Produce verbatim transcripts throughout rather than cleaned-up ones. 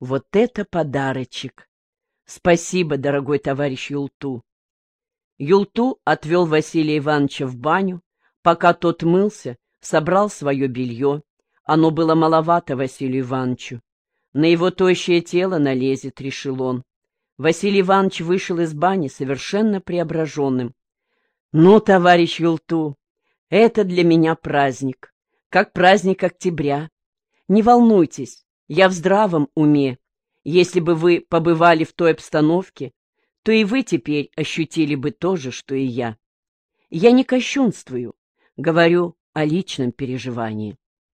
Вот это подарочек! Спасибо, дорогой товарищ Юлту. Юлту отвел Василия Ивановича в баню. Пока тот мылся, собрал свое белье. Оно было маловато Василию Ивановичу. На его тощее тело налезет, решил он. Василий Иванович вышел из бани совершенно преображенным. «Ну, товарищ Юлту, это для меня праздник, как праздник октября. Не волнуйтесь, я в здравом уме. Если бы вы побывали в той обстановке, то и вы теперь ощутили бы то же, что и я. Я не кощунствую, говорю о личном переживании».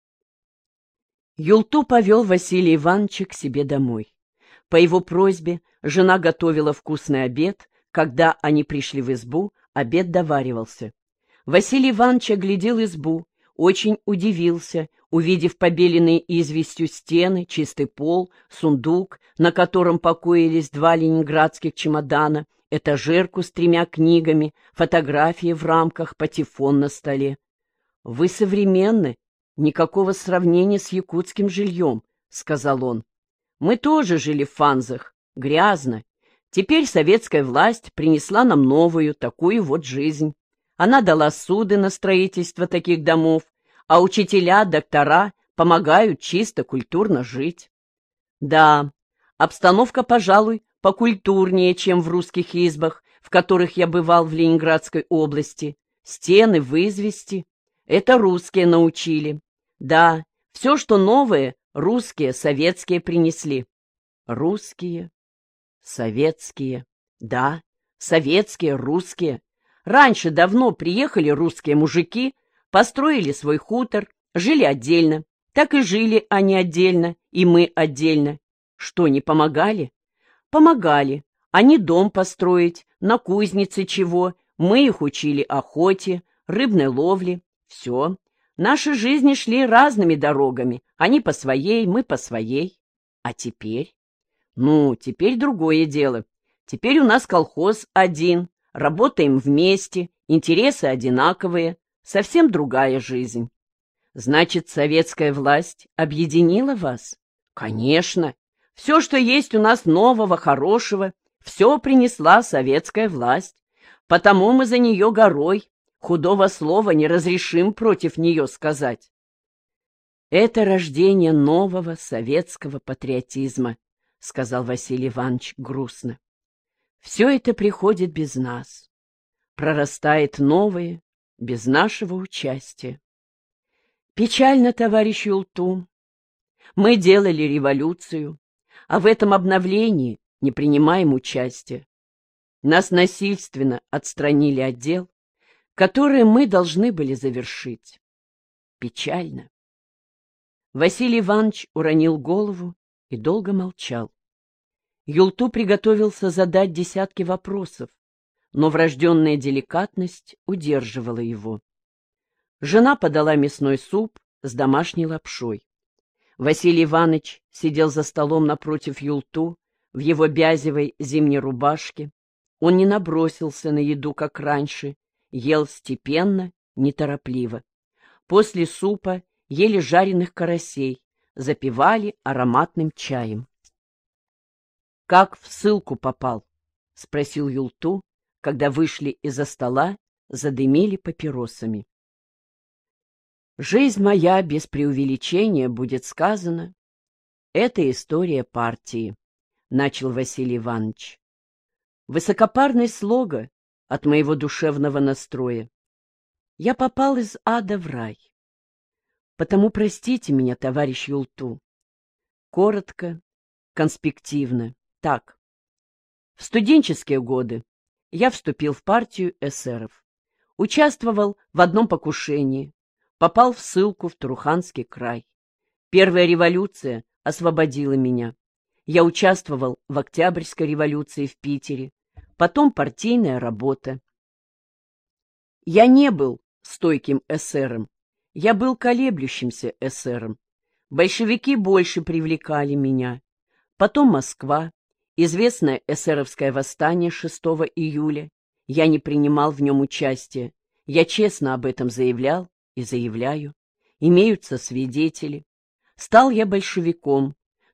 Юлту повел Василия Ивановича к себе домой. По его просьбе жена готовила вкусный обед. Когда они пришли в избу, обед доваривался. Василий Иванович оглядел избу, очень удивился, увидев побеленные известью стены, чистый пол, сундук, на котором покоились два ленинградских чемодана, этажерку с тремя книгами, фотографии в рамках, патефон на столе. — Вы современны, никакого сравнения с якутским жильем, — сказал он. — Мы тоже жили в Фанзах, грязно. Теперь советская власть принесла нам новую, такую вот жизнь. Она дала суды на строительство таких домов, а учителя, доктора помогают чисто культурно жить. Да, обстановка, пожалуй, покультурнее, чем в русских избах, в которых я бывал в Ленинградской области. Стены в извести. Это русские научили. Да, все, что новое, русские, советские принесли. Русские, советские. Да, советские, русские. Раньше давно приехали русские мужики, построили свой хутор, жили отдельно. Так и жили они отдельно, и мы отдельно. Что, не помогали? Помогали. Они дом построить, на кузнице чего. Мы их учили охоте, рыбной ловле. Все. Наши жизни шли разными дорогами. Они по своей, мы по своей. А теперь? Ну, теперь другое дело. Теперь у нас колхоз один. Работаем вместе, интересы одинаковые. Совсем другая жизнь. Значит, советская власть объединила вас? Конечно. Все, что есть у нас нового, хорошего, все принесла советская власть. Потому мы за нее горой. Худого слова не разрешим против нее сказать. Это рождение нового советского патриотизма, сказал Василий Иванович грустно. Все это приходит без нас. Прорастает новое, без нашего участия. Печально, товарищ Юлту. Мы делали революцию, а в этом обновлении не принимаем участия. Нас насильственно отстранили от дел, которые мы должны были завершить. Печально. Василий Иванович уронил голову и долго молчал. Юлту приготовился задать десятки вопросов, но врожденная деликатность удерживала его. Жена подала мясной суп с домашней лапшой. Василий Иванович сидел за столом напротив Юлту в его бязевой зимней рубашке. Он не набросился на еду, как раньше, ел степенно, неторопливо. После супа ели жареных карасей, запивали ароматным чаем. — Как в ссылку попал? — спросил Юлту, когда вышли из-за стола, задымили папиросами. — Жизнь моя, без преувеличения, будет сказана. Это история партии, — начал Василий Иванович. Высокопарный слога от моего душевного настроя. Я попал из ада в рай. Потому простите меня, товарищ Юлту. Коротко, конспективно. Так. В студенческие годы я вступил в партию эсеров. Участвовал в одном покушении. Попал в ссылку в Туруханский край. Первая революция освободила меня. Я участвовал в Октябрьской революции в Питере. Потом партийная работа. Я не был стойким эсером. Я был колеблющимся эсером. Большевики больше привлекали меня. Потом Москва. Известное эсеровское восстание шестого июля. Я не принимал в нем участия. Я честно об этом заявлял и заявляю. Имеются свидетели. Стал я большевиком.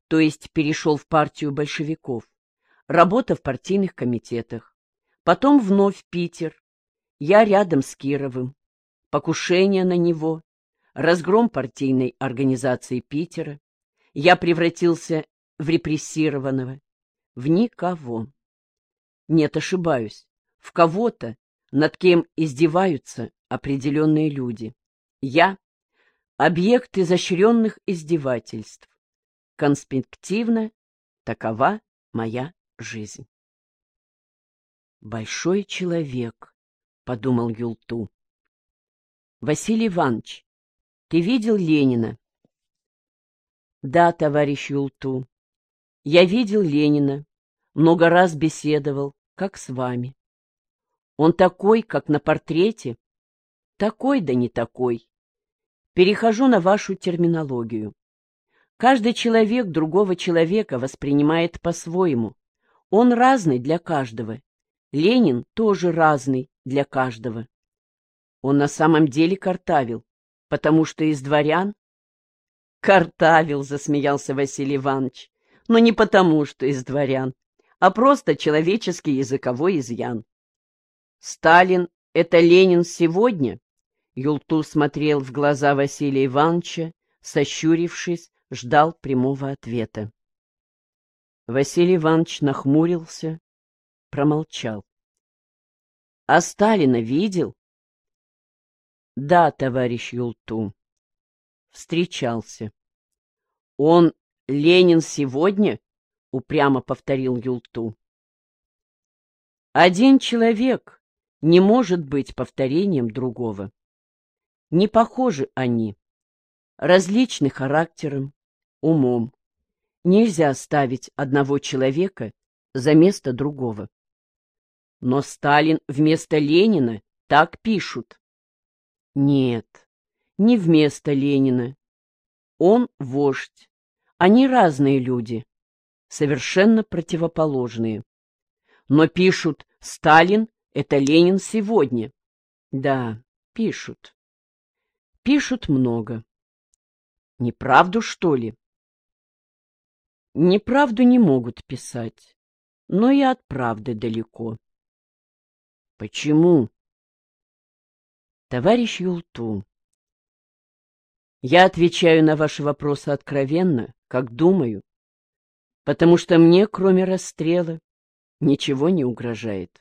то есть перешел в партию большевиков, работа в партийных комитетах, потом вновь в Питер, я рядом с Кировым, покушение на него, разгром партийной организации Питера, я превратился в репрессированного, в никого. Нет, ошибаюсь, в кого-то, над кем издеваются определенные люди. Я — объект изощренных издевательств. Конспективно такова моя жизнь. «Большой человек», — подумал Юлту. «Василий Иванович, ты видел Ленина?» «Да, товарищ Юлту, я видел Ленина, много раз беседовал, как с вами. Он такой, как на портрете?» «Такой, да не такой. Перехожу на вашу терминологию. Каждый человек другого человека воспринимает по-своему. Он разный для каждого. Ленин тоже разный для каждого. Он на самом деле картавил, потому что из дворян...» «Картавил», — засмеялся Василий Иванович, «но не потому, что из дворян, а просто человеческий языковой изъян». «Сталин — это Ленин сегодня?» Юлту смотрел в глаза Василия Ивановича, сощурившись, ждал прямого ответа. Василий Иванович нахмурился, промолчал. «А Сталина видел?» «Да, товарищ Юлту, встречался». «Он Ленин сегодня?» — упрямо повторил Юлту. «Один человек не может быть повторением другого. Не похожи они, различны характером, умом. Нельзя ставить одного человека за место другого. Но Сталин вместо Ленина так пишут». «Нет, не вместо Ленина. Он вождь. Они разные люди, совершенно противоположные. Но пишут: Сталин — это Ленин сегодня». Да, пишут. Пишут много. Неправду, что ли? Неправду не могут писать, но и от правды далеко. Почему? Товарищ Юлту, я отвечаю на ваши вопросы откровенно, как думаю, потому что мне, кроме расстрела, ничего не угрожает.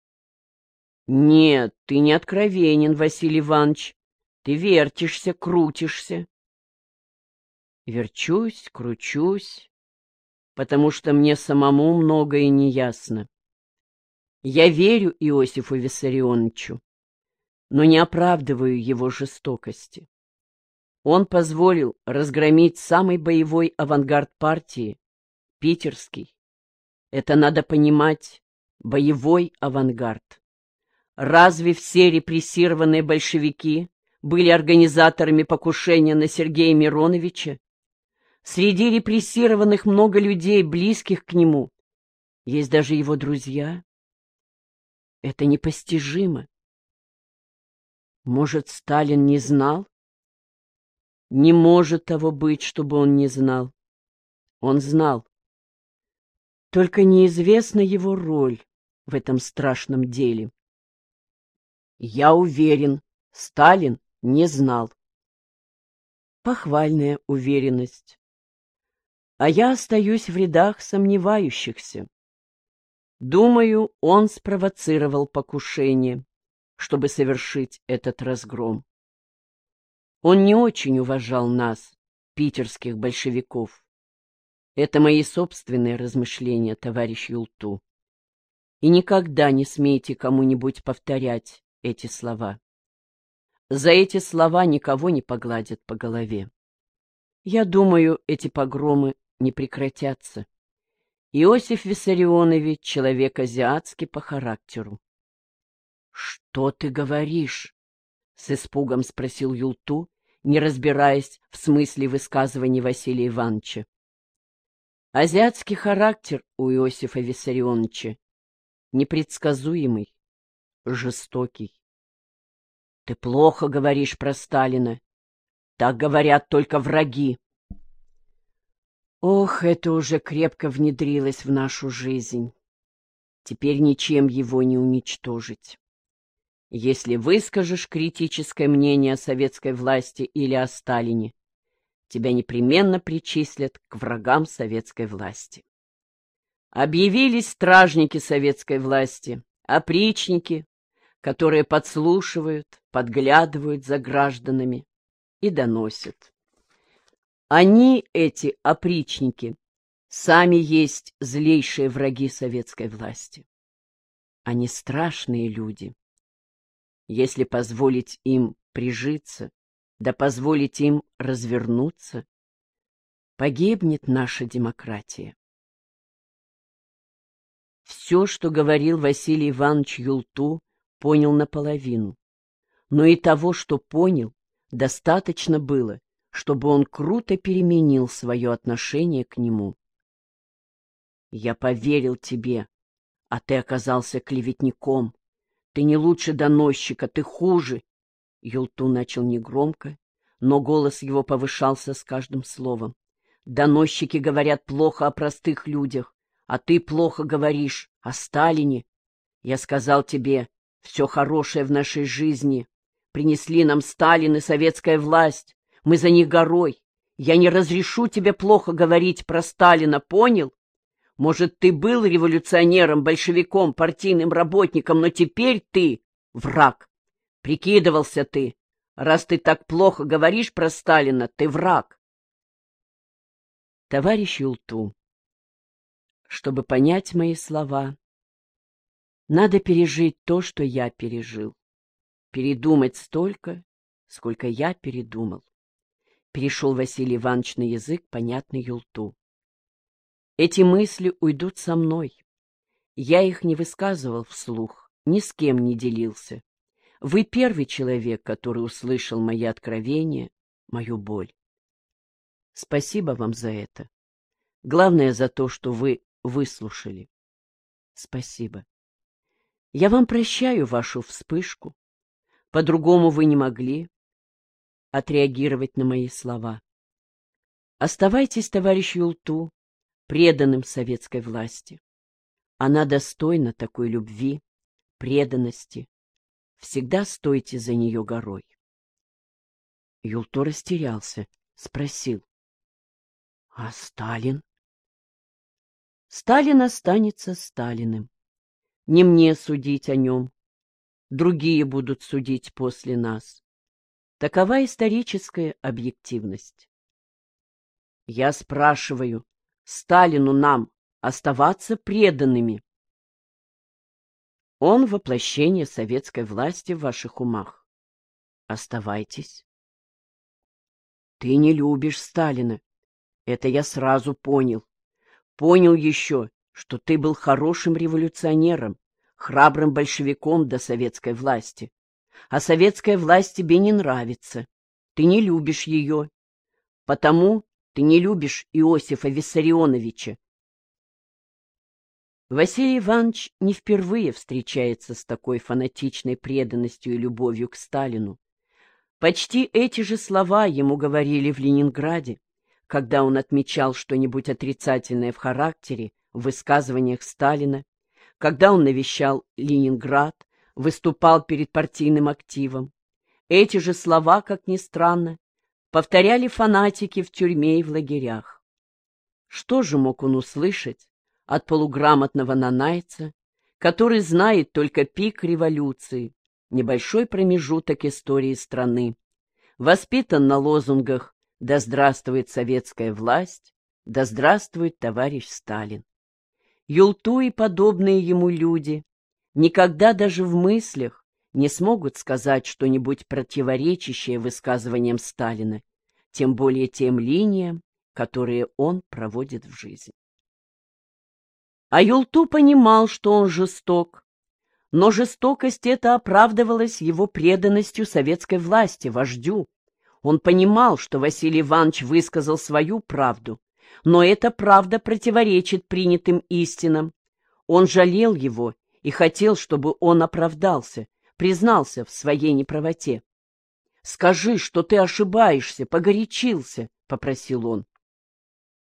Нет, ты не откровенен, Василий Иванович. Ты вертишься, крутишься. Верчусь, кручусь, потому что мне самому многое не ясно. Я верю Иосифу Виссарионовичу, но не оправдываю его жестокости. Он позволил разгромить самый боевой авангард партии, питерский. Это надо понимать, боевой авангард. Разве все репрессированные большевики были организаторами покушения на Сергея Мироновича? Среди репрессированных много людей, близких к нему. Есть даже его друзья. Это непостижимо. Может, Сталин не знал? Не может того быть, чтобы он не знал. Он знал. Только неизвестна его роль в этом страшном деле. Я уверен, Сталин не знал. Похвальная уверенность. А я остаюсь в рядах сомневающихся. Думаю, он спровоцировал покушение, чтобы совершить этот разгром. Он не очень уважал нас, питерских большевиков. Это мои собственные размышления, товарищ Юлту. И никогда не смейте кому-нибудь повторять эти слова. За эти слова никого не погладят по голове. Я думаю, эти погромы не прекратятся. Иосиф Виссарионович — человек азиатский по характеру. — Что ты говоришь? — с испугом спросил Юлту, не разбираясь в смысле высказываний Василия Ивановича. Азиатский характер у Иосифа Виссарионовича непредсказуемый, жестокий. Ты плохо говоришь про Сталина. Так говорят только враги. Ох, это уже крепко внедрилось в нашу жизнь. Теперь ничем его не уничтожить. Если выскажешь критическое мнение о советской власти или о Сталине, тебя непременно причислят к врагам советской власти. Объявились стражники советской власти, опричники, которые подслушивают, подглядывают за гражданами и доносят. Они, эти опричники, сами есть злейшие враги советской власти. Они страшные люди. Если позволить им прижиться, да позволить им развернуться, погибнет наша демократия. Все, что говорил Василий Иванович Юлту, понял наполовину. Но и того, что понял, достаточно было, чтобы он круто переменил свое отношение к нему. «Я поверил тебе, а ты оказался клеветником. Ты не лучше доносчика, ты хуже». Юлту начал негромко, но голос его повышался с каждым словом. «Доносчики говорят плохо о простых людях, а ты плохо говоришь о Сталине. Я сказал тебе, все хорошее в нашей жизни принесли нам Сталин и советская власть. Мы за них горой. Я не разрешу тебе плохо говорить про Сталина, понял? Может, ты был революционером, большевиком, партийным работником, но теперь ты враг. Прикидывался ты. Раз ты так плохо говоришь про Сталина, ты враг». Товарищ Юлту, чтобы понять мои слова, надо пережить то, что я пережил. Передумать столько, сколько я передумал. Перешел Василий Иванович на язык, понятный Юлту. Эти мысли уйдут со мной. Я их не высказывал вслух, ни с кем не делился. Вы первый человек, который услышал мои откровения, мою боль. Спасибо вам за это. Главное за то, что вы выслушали. Спасибо. Я вам прощаю вашу вспышку. По-другому вы не могли отреагировать на мои слова. Оставайтесь, товарищ Юлту, преданным советской власти. Она достойна такой любви, преданности. Всегда стойте за нее горой. Юлту растерялся, спросил: «А Сталин?» «Сталин останется Сталиным. Не мне судить о нем. Другие будут судить после нас. Такова историческая объективность. Я спрашиваю, Сталину нам оставаться преданными? Он воплощение советской власти в ваших умах. Оставайтесь. Ты не любишь Сталина. Это я сразу понял. Понял еще, что ты был хорошим революционером, храбрым большевиком до советской власти. А советская власть тебе не нравится. Ты не любишь ее. Потому ты не любишь Иосифа Виссарионовича. Василий Иванович не впервые встречается с такой фанатичной преданностью и любовью к Сталину. Почти эти же слова ему говорили в Ленинграде, когда он отмечал что-нибудь отрицательное в характере, в высказываниях Сталина, когда он навещал Ленинград, выступал перед партийным активом. Эти же слова, как ни странно, повторяли фанатики в тюрьме и в лагерях. Что же мог он услышать от полуграмотного нанайца, который знает только пик революции, небольшой промежуток истории страны, воспитан на лозунгах «Да здравствует советская власть», «Да здравствует товарищ Сталин». Юлту и подобные ему люди никогда даже в мыслях не смогут сказать что-нибудь противоречащее высказываниям Сталина, тем более тем линиям, которые он проводит в жизни. А Юлту понимал, что он жесток, но жестокость эта оправдывалась его преданностью советской власти, вождю. Он понимал, что Василий Иванович высказал свою правду, но эта правда противоречит принятым истинам. Он жалел его и хотел, чтобы он оправдался, признался в своей неправоте. «Скажи, что ты ошибаешься, погорячился», — попросил он.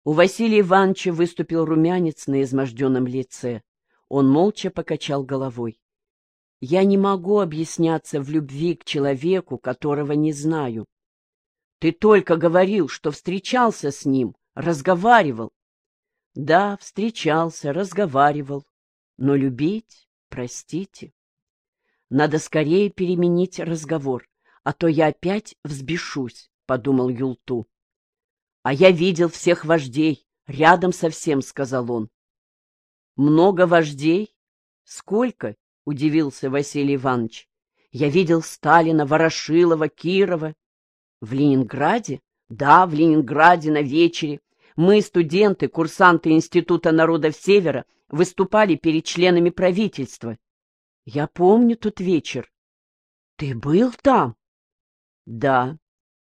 У Василия Ивановича выступил румянец на изможденном лице. Он молча покачал головой. «Я не могу объясняться в любви к человеку, которого не знаю. Ты только говорил, что встречался с ним, разговаривал». «Да, встречался, разговаривал. Но любить, простите. Надо скорее переменить разговор, а то я опять взбешусь», — подумал Юлту. «А я видел всех вождей, рядом со всем», — сказал он. «Много вождей? Сколько?» — удивился Василий Иванович. «Я видел Сталина, Ворошилова, Кирова». «В Ленинграде?» «Да, в Ленинграде на вечере. Мы, студенты, курсанты Института народов Севера, выступали перед членами правительства». «Я помню тот вечер». «Ты был там?» «Да».